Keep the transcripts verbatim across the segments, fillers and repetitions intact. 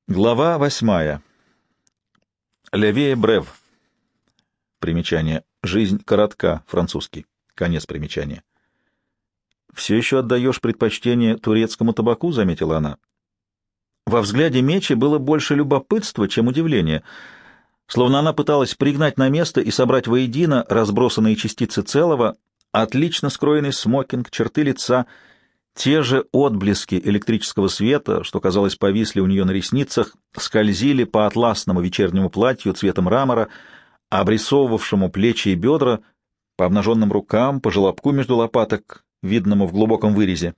Глава восьмая. Левее брев. Примечание. Жизнь коротка. Французский. Конец примечания. «Все еще отдаешь предпочтение турецкому табаку?» — заметила она. Во взгляде Мечи было больше любопытства, чем удивления, словно она пыталась пригнать на место и собрать воедино разбросанные частицы целого, отлично скроенный смокинг, черты лица, те же отблески электрического света, что, казалось, повисли у нее на ресницах, скользили по атласному вечернему платью цвета мрамора, обрисовывавшему плечи и бедра, по обнаженным рукам, по желобку между лопаток, видному в глубоком вырезе.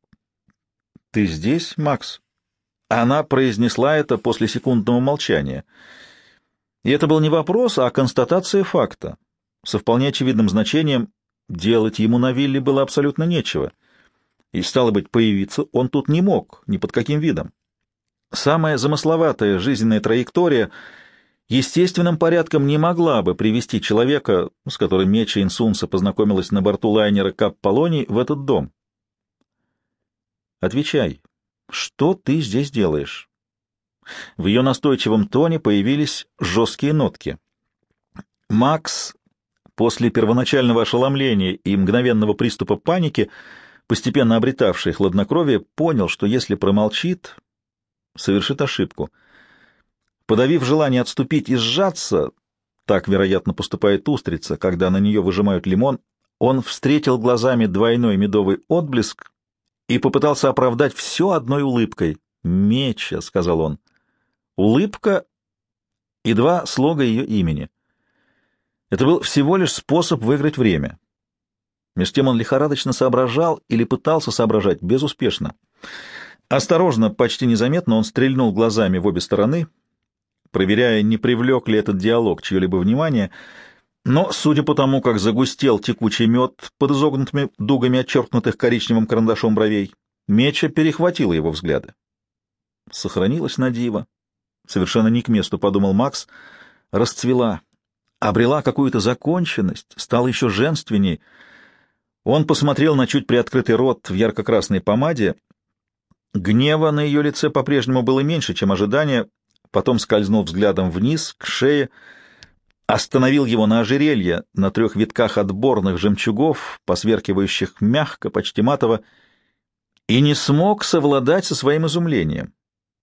«Ты здесь, Макс?» Она произнесла это после секундного молчания. И это был не вопрос, а констатация факта. Со вполне очевидным значением делать ему на вилле было абсолютно нечего. И, стало быть, появиться он тут не мог, ни под каким видом. Самая замысловатая жизненная траектория естественным порядком не могла бы привести человека, с которым Меча Инсунса познакомилась на борту лайнера Кап Полоний, в этот дом. «Отвечай, что ты здесь делаешь?» В ее настойчивом тоне появились жесткие нотки. Макс, после первоначального ошеломления и мгновенного приступа паники, постепенно обретавший хладнокровие, понял, что если промолчит, совершит ошибку. Подавив желание отступить и сжаться, так, вероятно, поступает устрица, когда на нее выжимают лимон, он встретил глазами двойной медовый отблеск и попытался оправдать все одной улыбкой. «Меча», — сказал он. Улыбка и два слога ее имени. Это был всего лишь способ выиграть время. Между тем он лихорадочно соображал или пытался соображать безуспешно. Осторожно, почти незаметно он стрельнул глазами в обе стороны, проверяя, не привлек ли этот диалог чье-либо внимание, но, судя по тому, как загустел текучий мед под изогнутыми дугами отчеркнутых коричневым карандашом бровей, Меча перехватила его взгляды. Сохранилась на диво. Совершенно не к месту, подумал Макс, расцвела, обрела какую-то законченность, стала еще женственней. Он посмотрел на чуть приоткрытый рот в ярко-красной помаде. Гнева на ее лице по-прежнему было меньше, чем ожидание, потом скользнул взглядом вниз, к шее, остановил его на ожерелье, на трех витках отборных жемчугов, посверкивающих мягко, почти матово, и не смог совладать со своим изумлением.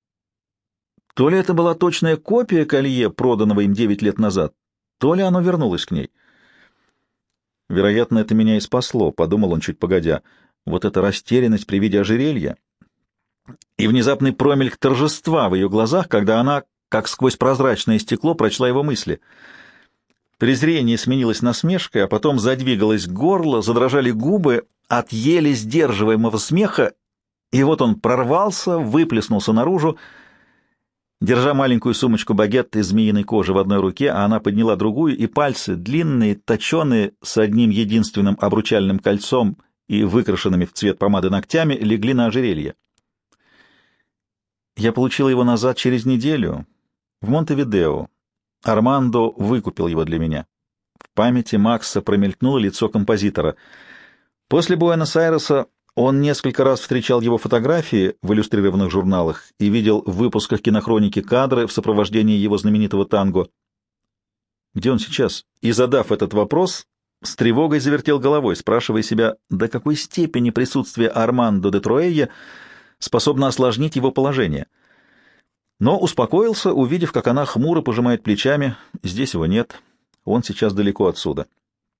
То ли это была точная копия колье, проданного им девять лет назад, то ли оно вернулось к ней. «Вероятно, это меня и спасло», — подумал он чуть погодя. Вот эта растерянность при виде ожерелья и внезапный промельк торжества в ее глазах, когда она, как сквозь прозрачное стекло, прочла его мысли. Презрение сменилось насмешкой, а потом задвигалось горло, задрожали губы от еле сдерживаемого смеха, и вот он прорвался, выплеснулся наружу. Держа маленькую сумочку-багет из змеиной кожи в одной руке, а она подняла другую, и пальцы, длинные, точеные, с одним единственным обручальным кольцом и выкрашенными в цвет помады ногтями, легли на ожерелье. Я получила его назад через неделю в Монтевидео. Армандо выкупил его для меня. В памяти Макса промелькнуло лицо композитора. После Буэнос-Айреса он несколько раз встречал его фотографии в иллюстрированных журналах и видел в выпусках кинохроники кадры в сопровождении его знаменитого танго. Где он сейчас? И, задав этот вопрос, с тревогой завертел головой, спрашивая себя, до какой степени присутствие Армандо де Труэя способно осложнить его положение. Но успокоился, увидев, как она хмуро пожимает плечами. Здесь его нет, он сейчас далеко отсюда.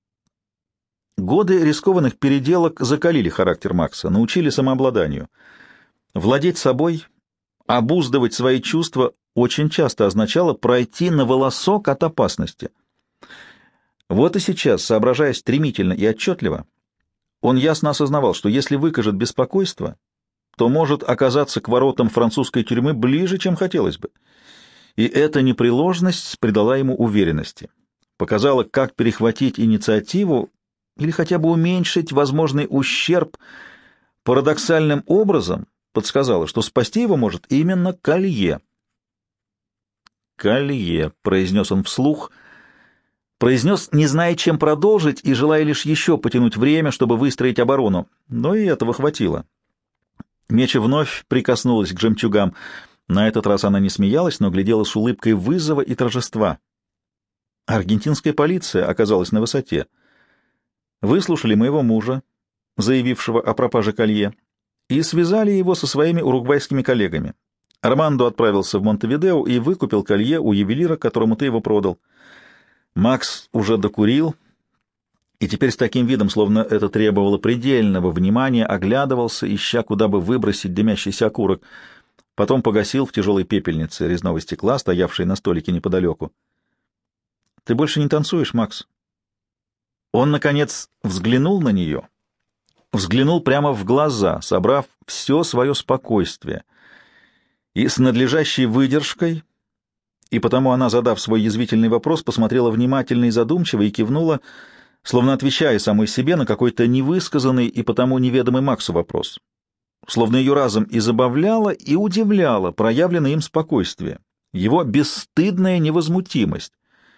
Годы рискованных переделок закалили характер Макса, научили самообладанию. Владеть собой, обуздывать свои чувства очень часто означало пройти на волосок от опасности. Вот и сейчас, соображая стремительно и отчетливо, он ясно осознавал, что если выкажет беспокойство, то может оказаться к воротам французской тюрьмы ближе, чем хотелось бы. И эта непреложность придала ему уверенности, показала, как перехватить инициативу или хотя бы уменьшить возможный ущерб, парадоксальным образом подсказала, что спасти его может именно колье. «Колье», — произнес он вслух, произнес, не зная, чем продолжить, и желая лишь еще потянуть время, чтобы выстроить оборону, но и этого хватило. Меча вновь прикоснулась к жемчугам. На этот раз она не смеялась, но глядела с улыбкой вызова и торжества. Аргентинская полиция оказалась на высоте. Выслушали моего мужа, заявившего о пропаже колье, и связали его со своими уругвайскими коллегами. Армандо отправился в Монтевидео и выкупил колье у ювелира, которому ты его продал. Макс уже докурил, и теперь с таким видом, словно это требовало предельного внимания, оглядывался, ища, куда бы выбросить дымящийся окурок. Потом погасил в тяжелой пепельнице резного стекла, стоявшей на столике неподалеку. — Ты больше не танцуешь, Макс? Он, наконец, взглянул на нее, взглянул прямо в глаза, собрав все свое спокойствие, и с надлежащей выдержкой, и потому она, задав свой язвительный вопрос, посмотрела внимательно и задумчиво и кивнула, словно отвечая самой себе на какой-то невысказанный и потому неведомый Максу вопрос. Словно ее разом и забавляло, и удивляло проявленное им спокойствие, его бесстыдная невозмутимость.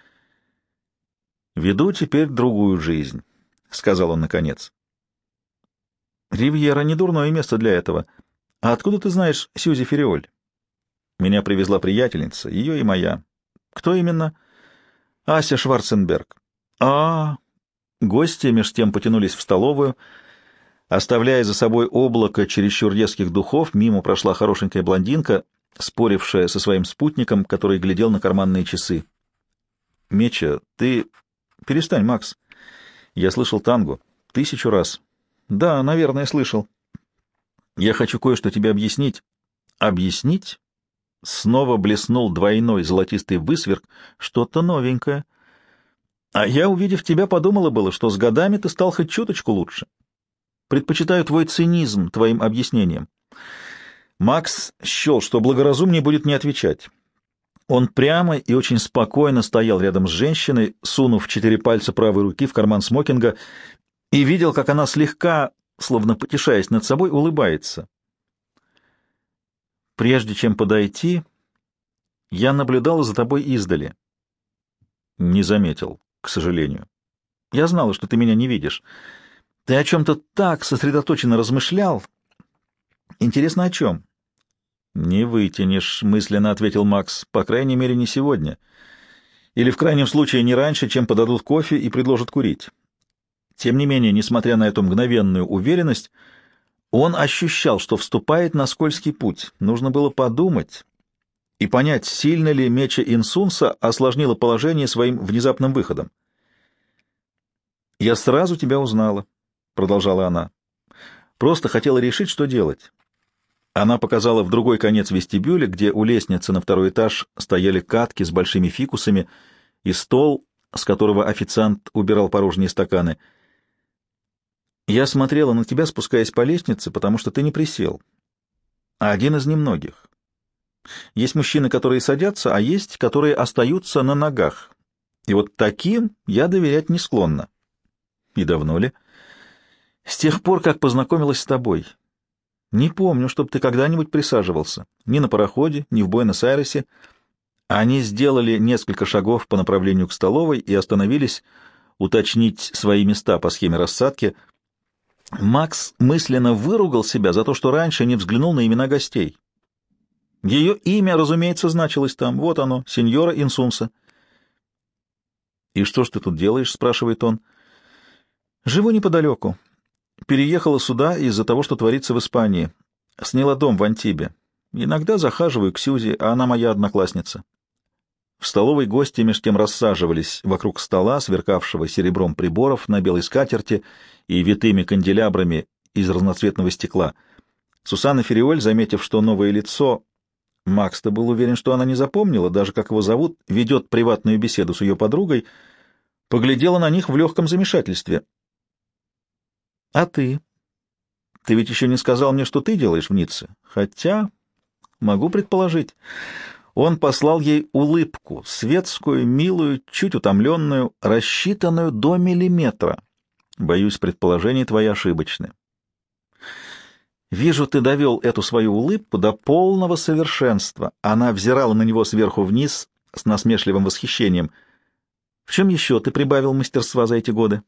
«Веду теперь другую жизнь», — сказал он наконец. «Ривьера — не дурное место для этого. А откуда ты знаешь Сьюзи Фериоль?» «Меня привезла приятельница, ее и моя». «Кто именно?» «Ася Шварценберг». «А-а-а!» Гости меж тем потянулись в столовую. Оставляя за собой облако чересчур резких духов, мимо прошла хорошенькая блондинка, спорившая со своим спутником, который глядел на карманные часы. «Меча, ты...» «Перестань, Макс. Я слышал танго. Тысячу раз». «Да, наверное, слышал». «Я хочу кое-что тебе объяснить». «Объяснить?» Снова блеснул двойной золотистый высверк. «Что-то новенькое. А я, увидев тебя, подумала было, что с годами ты стал хоть чуточку лучше. Предпочитаю твой цинизм твоим объяснениям». Макс счел, что благоразумнее будет не отвечать. Он прямо и очень спокойно стоял рядом с женщиной, сунув четыре пальца правой руки в карман смокинга, и видел, как она слегка, словно потешаясь над собой, улыбается. «Прежде чем подойти, я наблюдала за тобой издали». «Не заметил, к сожалению. Я знала, что ты меня не видишь. Ты о чем-то так сосредоточенно размышлял. Интересно, о чем?» «Не вытянешь», — мысленно ответил Макс, — «по крайней мере, не сегодня. Или, в крайнем случае, не раньше, чем подадут кофе и предложат курить». Тем не менее, несмотря на эту мгновенную уверенность, он ощущал, что вступает на скользкий путь. Нужно было подумать и понять, сильно ли меча Инсунса осложнило положение своим внезапным выходом. «Я сразу тебя узнала», — продолжала она. «Просто хотела решить, что делать». Она показала в другой конец вестибюля, где у лестницы на второй этаж стояли катки с большими фикусами и стол, с которого официант убирал порожние стаканы. «Я смотрела на тебя, спускаясь по лестнице, потому что ты не присел. А один из немногих. Есть мужчины, которые садятся, а есть, которые остаются на ногах. И вот таким я доверять не склонна». «И давно ли?» «С тех пор, как познакомилась с тобой. Не помню, чтобы ты когда-нибудь присаживался. Ни на пароходе, ни в Буэнос-Айресе». Они сделали несколько шагов по направлению к столовой и остановились уточнить свои места по схеме рассадки. Макс мысленно выругал себя за то, что раньше не взглянул на имена гостей. Ее имя, разумеется, значилось там. Вот оно, сеньора Инсунса. «И что ж ты тут делаешь?» — спрашивает он. «Живу неподалеку. Переехала сюда из-за того, что творится в Испании. Сняла дом в Антибе. Иногда захаживаю к Сьюзи, а она моя одноклассница». В столовой гости меж тем рассаживались вокруг стола, сверкавшего серебром приборов на белой скатерти и витыми канделябрами из разноцветного стекла. Сусанна Фериоль, заметив, что новое лицо, Макс-то был уверен, что она не запомнила, даже как его зовут, ведет приватную беседу с ее подругой, поглядела на них в легком замешательстве. «А ты? Ты ведь еще не сказал мне, что ты делаешь в Ницце. Хотя, могу предположить». Он послал ей улыбку, светскую, милую, чуть утомленную, рассчитанную до миллиметра. «Боюсь, предположения твои ошибочны». «Вижу, ты довел эту свою улыбку до полного совершенства». Она взирала на него сверху вниз с насмешливым восхищением. «В чем еще ты прибавил мастерства за эти годы?»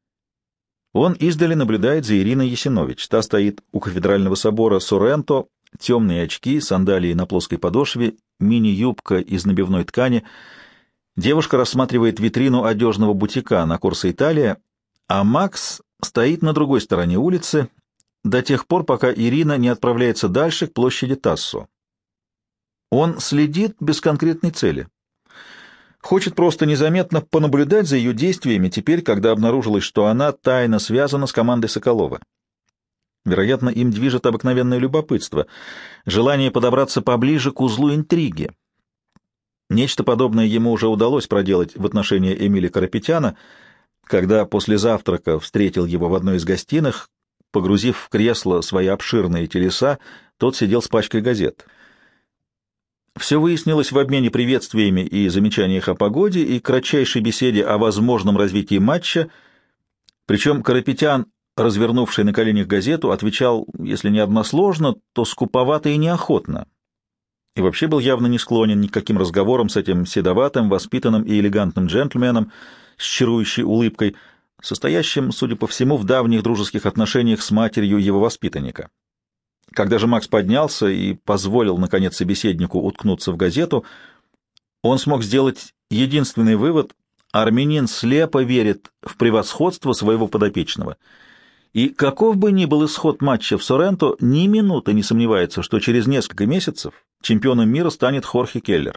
Он издали наблюдает за Ириной Ясинович. Та стоит у кафедрального собора Соренто, темные очки, сандалии на плоской подошве, мини-юбка из набивной ткани. Девушка рассматривает витрину одежного бутика на Корсо Италия, а Макс стоит на другой стороне улицы до тех пор, пока Ирина не отправляется дальше к площади Тассо. Он следит без конкретной цели. Хочет просто незаметно понаблюдать за ее действиями теперь, когда обнаружилось, что она тайно связана с командой Соколова. Вероятно, им движет обыкновенное любопытство, желание подобраться поближе к узлу интриги. Нечто подобное ему уже удалось проделать в отношении Эмиля Карапетяна, когда после завтрака встретил его в одной из гостиных, погрузив в кресло свои обширные телеса, тот сидел с пачкой газет. Все выяснилось в обмене приветствиями и замечаниях о погоде и кратчайшей беседе о возможном развитии матча, причем Карапетян, развернувший на коленях газету, отвечал, если не односложно, то скуповато и неохотно, и вообще был явно не склонен ни к каким разговорам с этим седоватым, воспитанным и элегантным джентльменом с чарующей улыбкой, состоящим, судя по всему, в давних дружеских отношениях с матерью его воспитанника. Когда же Макс поднялся и позволил, наконец, собеседнику уткнуться в газету, он смог сделать единственный вывод: армянин слепо верит в превосходство своего подопечного. И каков бы ни был исход матча в Соренто, ни минуты не сомневается, что через несколько месяцев чемпионом мира станет Хорхе Келлер.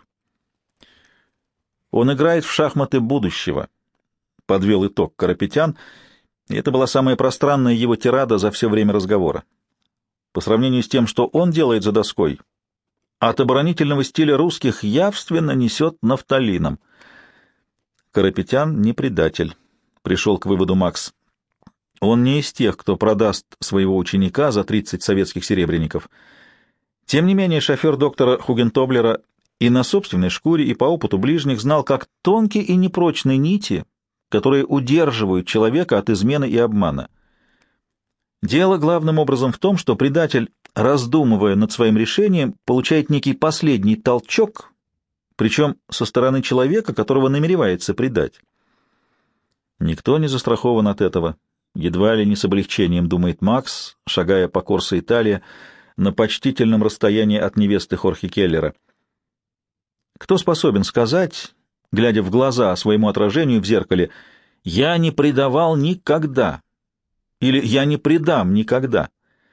Он играет в шахматы будущего, подвел итог Карапетян, и это была самая пространная его тирада за все время разговора. По сравнению с тем, что он делает за доской, от оборонительного стиля русских явственно несет нафталином. Карапетян не предатель, пришел к выводу Макс. Он не из тех, кто продаст своего ученика за тридцать советских серебряников. Тем не менее, шофер доктора Хугентоблера и на собственной шкуре, и по опыту ближних знал, как тонкие и непрочные нити, которые удерживают человека от измены и обмана. Дело главным образом в том, что предатель, раздумывая над своим решением, получает некий последний толчок, причем со стороны человека, которого намеревается предать. Никто не застрахован от этого. Едва ли не с облегчением думает Макс, шагая по Корсо Италия на почтительном расстоянии от невесты Хорхе Келлера. Кто способен сказать, глядя в глаза своему отражению в зеркале, «Я не предавал никогда» или «Я не предам никогда»?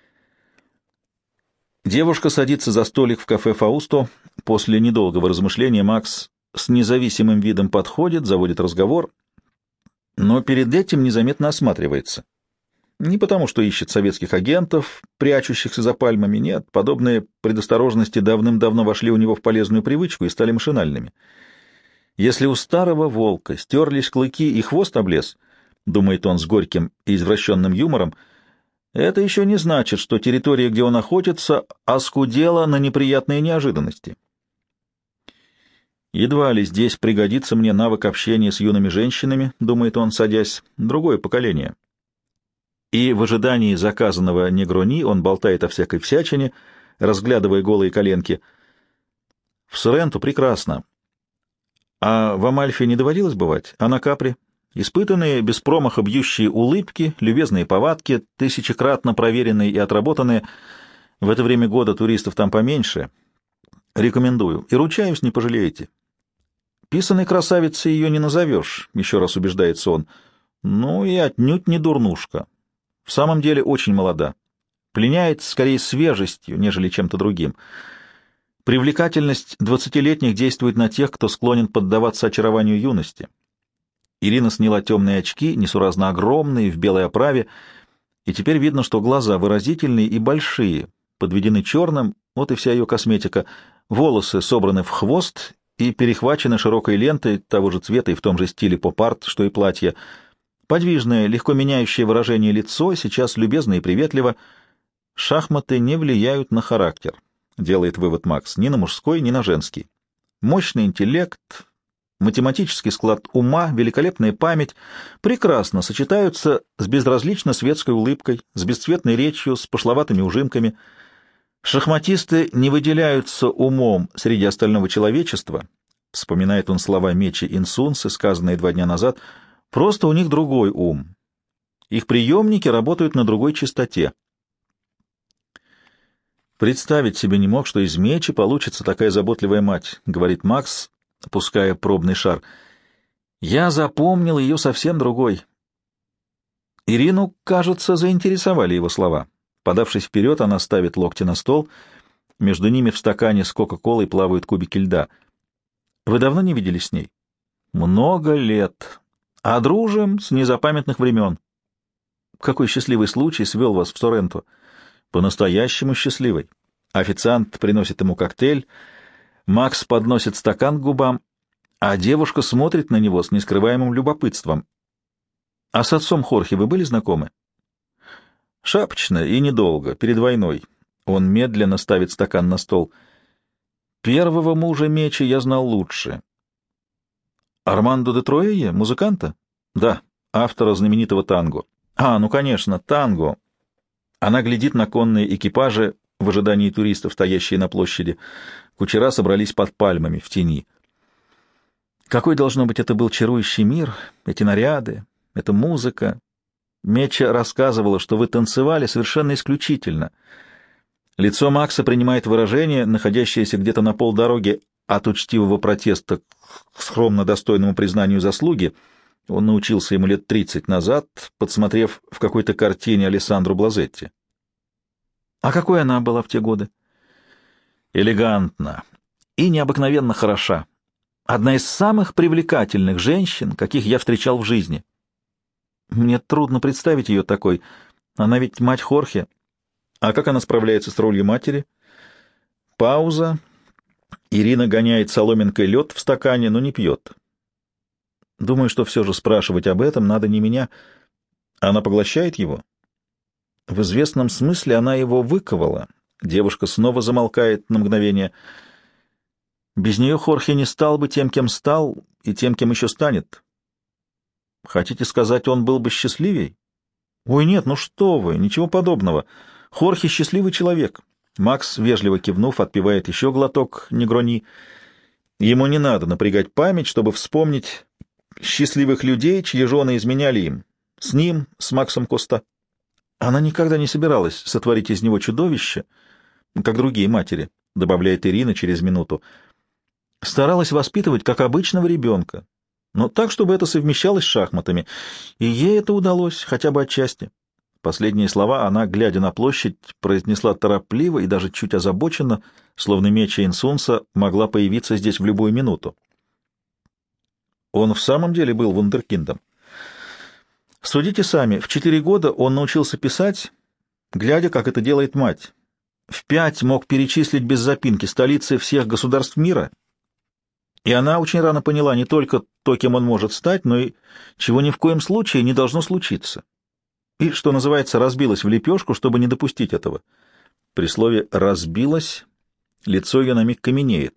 Девушка садится за столик в кафе «Фаусто». После недолгого размышления Макс с независимым видом подходит, заводит разговор, но перед этим незаметно осматривается. Не потому, что ищет советских агентов, прячущихся за пальмами, нет, подобные предосторожности давным-давно вошли у него в полезную привычку и стали машинальными. Если у старого волка стерлись клыки и хвост облез, думает он с горьким и извращенным юмором, это еще не значит, что территория, где он охотится, оскудела на неприятные неожиданности. Едва ли здесь пригодится мне навык общения с юными женщинами, думает он, садясь, другое поколение. И в ожидании заказанного негрони он болтает о всякой всячине, разглядывая голые коленки. В Соренто прекрасно. А в Амальфи не доводилось бывать? А на Капри? Испытанные, без промаха бьющие улыбки, любезные повадки, тысячекратно проверенные и отработанные. В это время года туристов там поменьше. Рекомендую. И ручаюсь, не пожалеете. Писаной красавицей ее не назовешь, еще раз убеждается он. Ну и отнюдь не дурнушка. В самом деле очень молода. Пленяет скорее свежестью, нежели чем-то другим. Привлекательность двадцатилетних действует на тех, кто склонен поддаваться очарованию юности. Ирина сняла темные очки, несуразно огромные, в белой оправе, и теперь видно, что глаза выразительные и большие, подведены черным, вот и вся ее косметика. Волосы собраны в хвост и перехвачены широкой лентой того же цвета и в том же стиле поп-арт, что и платье. Подвижное, легко меняющее выражение лицо, сейчас любезно и приветливо. Шахматы не влияют на характер, делает вывод Макс, ни на мужской, ни на женский. Мощный интеллект, математический склад ума, великолепная память прекрасно сочетаются с безразлично светской улыбкой, с бесцветной речью, с пошловатыми ужимками. Шахматисты не выделяются умом среди остального человечества, вспоминает он слова Мечи Инсунсы, сказанные два дня назад, просто у них другой ум. Их приемники работают на другой частоте. «Представить себе не мог, что из Мечи получится такая заботливая мать», — говорит Макс, пуская пробный шар. «Я запомнил ее совсем другой». Ирину, кажется, заинтересовали его слова. Подавшись вперед, она ставит локти на стол. Между ними в стакане с Кока-Колой плавают кубики льда. «Вы давно не виделись с ней?» «Много лет. А дружим с незапамятных времен». «Какой счастливый случай свел вас в Соренто?» «По-настоящему счастливый». Официант приносит ему коктейль. Макс подносит стакан к губам, а девушка смотрит на него с нескрываемым любопытством. «А с отцом Хорхе вы были знакомы?» «Шапочно и недолго, перед войной». Он медленно ставит стакан на стол. «Первого мужа Мечи я знал лучше». «Армандо де Троее, музыканта?» «Да, автора знаменитого танго». «А, ну, конечно, танго». Она глядит на конные экипажи в ожидании туристов, стоящие на площади. Кучера собрались под пальмами в тени. Какой, должно быть, это был чарующий мир, эти наряды, эта музыка. Меча рассказывала, что вы танцевали совершенно исключительно. Лицо Макса принимает выражение, находящееся где-то на полдороги от учтивого протеста к скромно достойному признанию заслуги. Он научился ему лет тридцать назад, подсмотрев в какой-то картине Алессандро Блазетти. А какой она была в те годы? Элегантна и необыкновенно хороша. Одна из самых привлекательных женщин, каких я встречал в жизни. Мне трудно представить ее такой. Она ведь мать Хорхе. А как она справляется с ролью матери? Пауза. Ирина гоняет соломинкой лед в стакане, но не пьет. Думаю, что все же спрашивать об этом надо не меня. Она поглощает его? В известном смысле она его выковала. Девушка снова замолкает на мгновение. Без нее Хорхе не стал бы тем, кем стал, и тем, кем еще станет. Хотите сказать, он был бы счастливей? Ой, нет, ну что вы, ничего подобного. Хорхе счастливый человек. Макс, вежливо кивнув, отпивает еще глоток негрони. Ему не надо напрягать память, чтобы вспомнить счастливых людей, чьи жены изменяли им. С ним, с Максом Коста. Она никогда не собиралась сотворить из него чудовище, как другие матери, добавляет Ирина через минуту. Старалась воспитывать, как обычного ребенка, но так, чтобы это совмещалось с шахматами, и ей это удалось, хотя бы отчасти. Последние слова она, глядя на площадь, произнесла торопливо и даже чуть озабоченно, словно Меча Инсунса могла появиться здесь в любую минуту. Он в самом деле был вундеркиндом. Судите сами, в четыре года он научился писать, глядя, как это делает мать. В пять мог перечислить без запинки столицы всех государств мира, и она очень рано поняла не только то, кем он может стать, но и чего ни в коем случае не должно случиться. И, что называется, разбилась в лепешку, чтобы не допустить этого. При слове «разбилась» лицо ее на миг каменеет.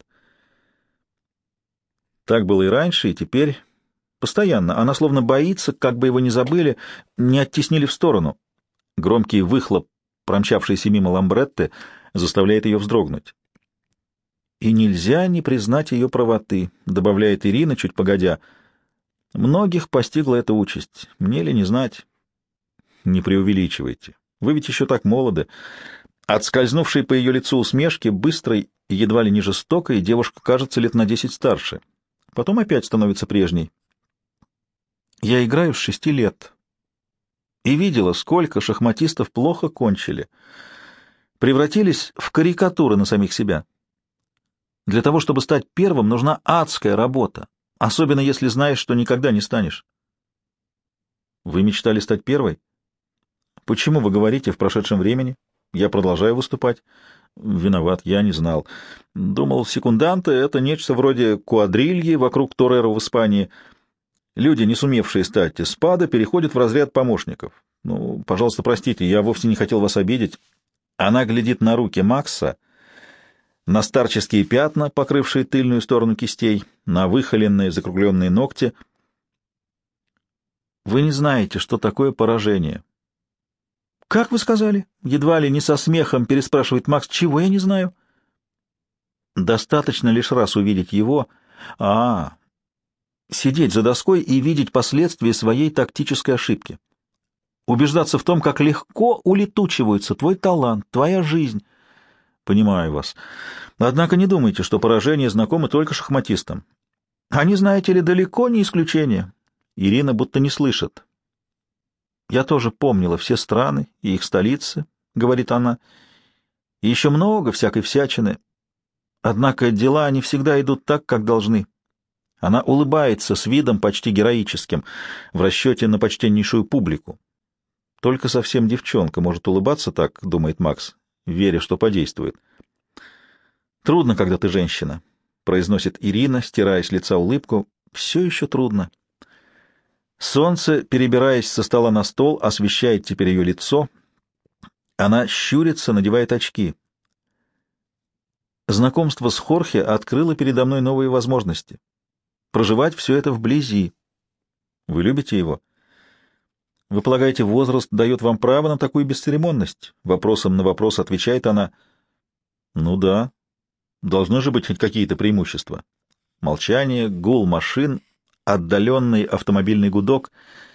Так было и раньше, и теперь постоянно. Она словно боится, как бы его не забыли, не оттеснили в сторону. Громкий выхлоп, промчавшийся мимо Ламбретты, заставляет ее вздрогнуть. «И нельзя не признать ее правоты», — добавляет Ирина, чуть погодя. «Многих постигла эта участь. Мне ли не знать?» «Не преувеличивайте. Вы ведь еще так молоды». От скользнувшей по ее лицу усмешки, быстрой и едва ли не жестокой, девушка кажется лет на десять старше. Потом опять становится прежней. «Я играю с шести лет. И видела, сколько шахматистов плохо кончили. Превратились в карикатуры на самих себя. Для того, чтобы стать первым, нужна адская работа, особенно если знаешь, что никогда не станешь». «Вы мечтали стать первой? Почему вы говорите в прошедшем времени? Я продолжаю выступать». «Виноват, я не знал. Думал, секунданты — это нечто вроде куадрильи вокруг Тореро в Испании. Люди, не сумевшие стать эспадо, переходят в разряд помощников. Ну, пожалуйста, простите, я вовсе не хотел вас обидеть». Она глядит на руки Макса, на старческие пятна, покрывшие тыльную сторону кистей, на выхоленные закругленные ногти. «Вы не знаете, что такое поражение». «Как вы сказали?» — едва ли не со смехом переспрашивает Макс. «Чего я не знаю?» «Достаточно лишь раз увидеть его, а сидеть за доской и видеть последствия своей тактической ошибки. Убеждаться в том, как легко улетучиваются твой талант, твоя жизнь. Понимаю вас. Однако не думайте, что поражения знакомы только шахматистам. Они, знаете ли, далеко не исключение. Ирина будто не слышит. Я тоже помнила все страны и их столицы, — говорит она, — и еще много всякой всячины. Однако дела не всегда идут так, как должны. Она улыбается с видом почти героическим, в расчете на почтеннейшую публику. Только совсем девчонка может улыбаться так, — думает Макс, веря, что подействует. «Трудно, когда ты женщина», — произносит Ирина, стирая с лица улыбку. «Все еще трудно». Солнце, перебираясь со стола на стол, освещает теперь ее лицо. Она щурится, надевает очки. Знакомство с Хорхе открыло передо мной новые возможности. Проживать все это вблизи. Вы любите его? Вы полагаете, возраст дает вам право на такую бесцеремонность? Вопросом на вопрос отвечает она. Ну да. Должны же быть хоть какие-то преимущества. Молчание, гул машин, отдаленный автомобильный гудок.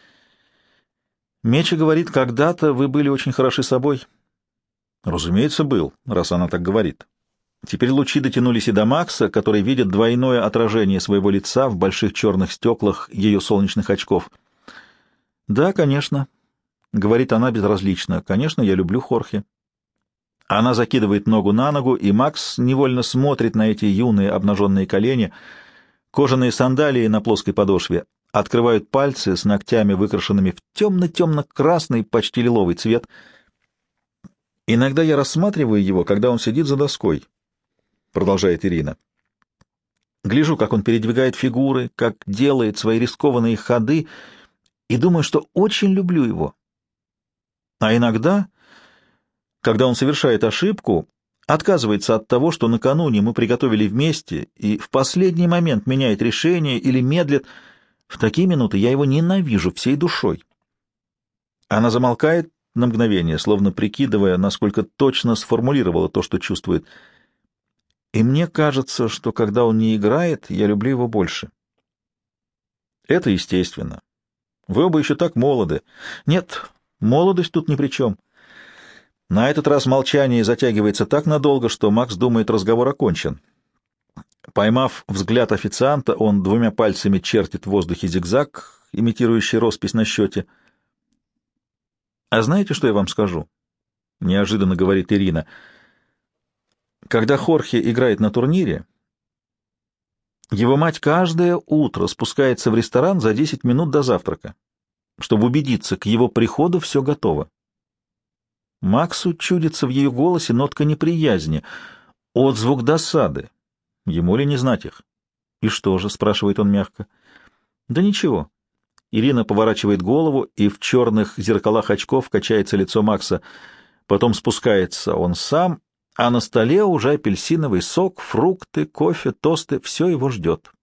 Меча говорит, когда-то вы были очень хороши собой. Разумеется, был, раз она так говорит. Теперь лучи дотянулись и до Макса, который видит двойное отражение своего лица в больших черных стеклах ее солнечных очков. «Да, конечно», — говорит она безразлично, — «конечно, я люблю Хорхе». Она закидывает ногу на ногу, и Макс невольно смотрит на эти юные обнаженные колени. Кожаные сандалии на плоской подошве открывают пальцы с ногтями, выкрашенными в темно-темно-красный, почти лиловый цвет. «Иногда я рассматриваю его, когда он сидит за доской», — продолжает Ирина. «Гляжу, как он передвигает фигуры, как делает свои рискованные ходы, и думаю, что очень люблю его. А иногда, когда он совершает ошибку, отказывается от того, что накануне мы приготовили вместе, и в последний момент меняет решение или медлит, в такие минуты я его ненавижу всей душой». Она замолкает на мгновение, словно прикидывая, насколько точно сформулировала то, что чувствует. «И мне кажется, что когда он не играет, я люблю его больше». «Это естественно. Вы оба еще так молоды». «Нет, молодость тут ни при чем». На этот раз молчание затягивается так надолго, что Макс думает, разговор окончен. Поймав взгляд официанта, он двумя пальцами чертит в воздухе зигзаг, имитирующий роспись на счете. «А знаете, что я вам скажу?» — неожиданно говорит Ирина. «Когда Хорхе играет на турнире, его мать каждое утро спускается в ресторан за десять минут до завтрака, чтобы убедиться, к его приходу все готово. Максу чудится в ее голосе нотка неприязни, отзвук досады. Ему ли не знать их? «И что же?» — спрашивает он мягко. «Да ничего». Ирина поворачивает голову, и в черных зеркалах очков качается лицо Макса. Потом спускается он сам, а на столе уже апельсиновый сок, фрукты, кофе, тосты — все его ждет.